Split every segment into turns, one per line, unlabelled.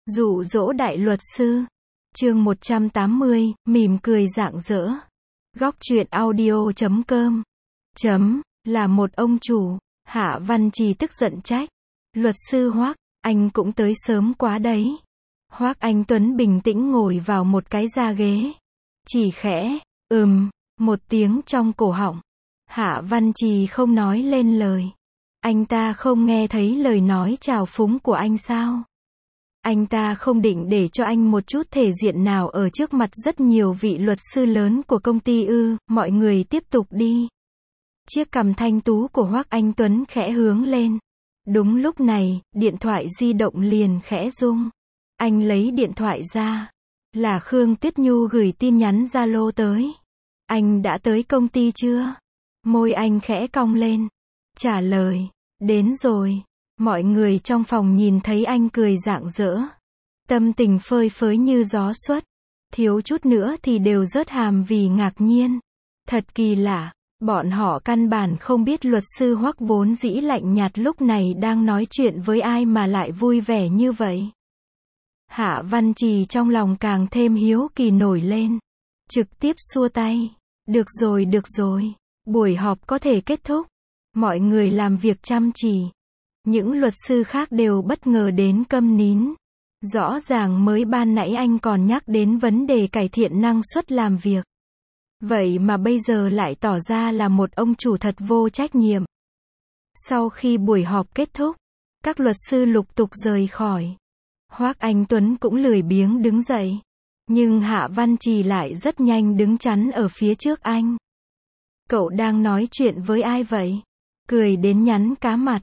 Dụ dỗ đại luật sư. Chương 180, mỉm cười rạng rỡ. Góc truyện audio.com. Là một ông chủ. Hạ Văn Trì tức giận trách. Luật sư Hoắc, anh cũng tới sớm quá đấy. Hoắc Anh Tuấn bình tĩnh ngồi vào một cái da ghế. Chỉ khẽ, một tiếng trong cổ họng. Hạ Văn Trì không nói lên lời. Anh ta không nghe thấy lời nói trào phúng của anh sao? Anh ta không định để cho anh một chút thể diện nào ở trước mặt rất nhiều vị luật sư lớn của công ty ư? Mọi người tiếp tục đi. Chiếc cằm thanh tú của Hoắc Anh Tuấn khẽ hướng lên. Đúng lúc này, điện thoại di động liền khẽ rung. Anh lấy điện thoại ra. Là Khương Tuyết Nhu gửi tin nhắn Zalo tới. Anh đã tới công ty chưa? Môi anh khẽ cong lên. Trả lời. Đến rồi. Mọi người trong phòng nhìn thấy anh cười rạng rỡ. Tâm tình phơi phới như gió xuất. Thiếu chút nữa thì đều rớt hàm vì ngạc nhiên. Thật kỳ lạ. Bọn họ căn bản không biết luật sư Hoắc vốn dĩ lạnh nhạt lúc này đang nói chuyện với ai mà lại vui vẻ như vậy. Hạ Văn Trì trong lòng càng thêm hiếu kỳ nổi lên. Trực tiếp xua tay. Được rồi. Buổi họp có thể kết thúc. Mọi người làm việc chăm chỉ. Những luật sư khác đều bất ngờ đến câm nín. Rõ ràng mới ban nãy anh còn nhắc đến vấn đề cải thiện năng suất làm việc. Vậy mà bây giờ lại tỏ ra là một ông chủ thật vô trách nhiệm. Sau khi buổi họp kết thúc, các luật sư lục tục rời khỏi. Hoắc Anh Tuấn cũng lười biếng đứng dậy. Nhưng Hạ Văn Trì lại rất nhanh đứng chắn ở phía trước anh. Cậu đang nói chuyện với ai vậy? Cười đến nhăn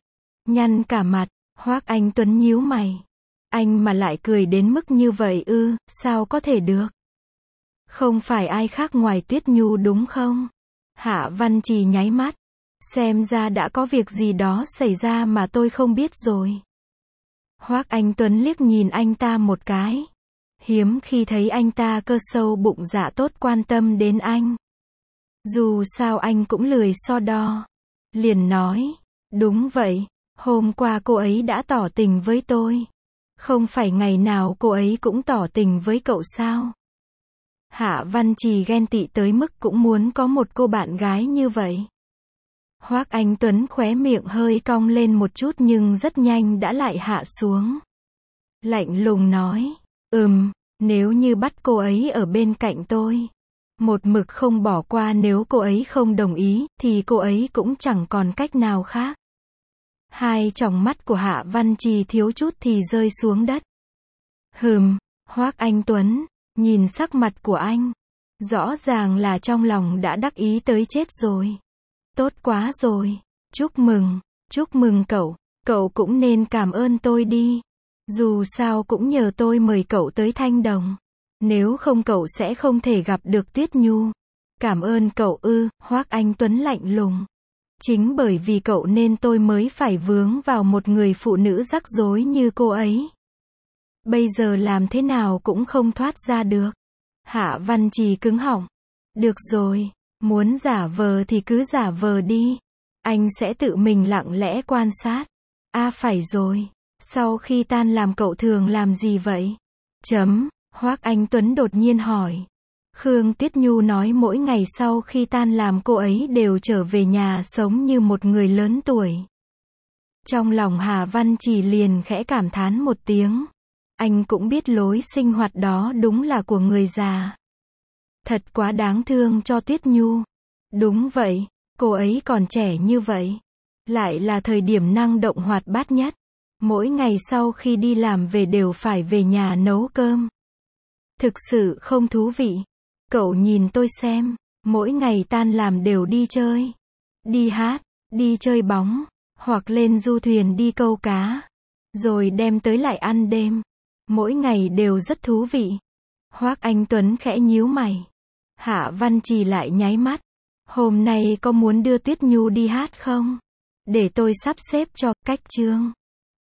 cả mặt. Hoắc Anh Tuấn nhíu mày. Anh mà lại cười đến mức như vậy ư? Sao có thể được? Không phải ai khác ngoài Tuyết Nhu đúng không? Hạ Văn Trì nháy mắt. Xem ra đã có việc gì đó xảy ra mà tôi không biết rồi. Hoắc Anh Tuấn liếc nhìn anh ta một cái. Hiếm khi thấy anh ta cơ sâu bụng dạ tốt quan tâm đến anh. Dù sao anh cũng lười so đo. Liền nói. Đúng vậy, hôm qua cô ấy đã tỏ tình với tôi. Không phải ngày nào cô ấy cũng tỏ tình với cậu sao? Hạ Văn Trì ghen tị tới mức cũng muốn có một cô bạn gái như vậy. Hoắc Anh Tuấn khóe miệng hơi cong lên một chút nhưng rất nhanh đã lại hạ xuống. Lạnh lùng nói. Nếu như bắt cô ấy ở bên cạnh tôi. Một mực không bỏ qua nếu cô ấy không đồng ý, thì cô ấy cũng chẳng còn cách nào khác. Hai tròng mắt của Hạ Văn Trì thiếu chút thì rơi xuống đất. Hoắc Anh Tuấn, nhìn sắc mặt của anh. Rõ ràng là trong lòng đã đắc ý tới chết rồi. Tốt quá rồi. Chúc mừng cậu cũng nên cảm ơn tôi đi. Dù sao cũng nhờ tôi mời cậu tới Thanh Đồng. Nếu không cậu sẽ không thể gặp được Tuyết Nhu. Cảm ơn cậu ư? Hoắc Anh Tuấn lạnh lùng. Chính bởi vì cậu nên tôi mới phải vướng vào một người phụ nữ rắc rối như cô ấy. Bây giờ làm thế nào cũng không thoát ra được. Hạ Văn Trì cứng họng. Được rồi, muốn giả vờ thì cứ giả vờ đi. Anh sẽ tự mình lặng lẽ quan sát. Phải rồi. Sau khi tan làm cậu thường làm gì vậy? Hoắc Anh Tuấn đột nhiên hỏi. Khương Tuyết Nhu nói mỗi ngày sau khi tan làm cô ấy đều trở về nhà sống như một người lớn tuổi. Trong lòng Hạ Văn Trì liền khẽ cảm thán một tiếng. Anh cũng biết lối sinh hoạt đó đúng là của người già. Thật quá đáng thương cho Tuyết Nhu. Đúng vậy, cô ấy còn trẻ như vậy. Lại là thời điểm năng động hoạt bát nhất. Mỗi ngày sau khi đi làm về đều phải về nhà nấu cơm. Thực sự không thú vị. Cậu nhìn tôi xem, mỗi ngày tan làm đều đi chơi. Đi hát, đi chơi bóng, hoặc lên du thuyền đi câu cá. Rồi đem tới lại ăn đêm. Mỗi ngày đều rất thú vị. Hoắc Anh Tuấn khẽ nhíu mày. Hạ Văn Trì lại nháy mắt. Hôm nay có muốn đưa Tuyết Nhu đi hát không? Để tôi sắp xếp cho. Cách chương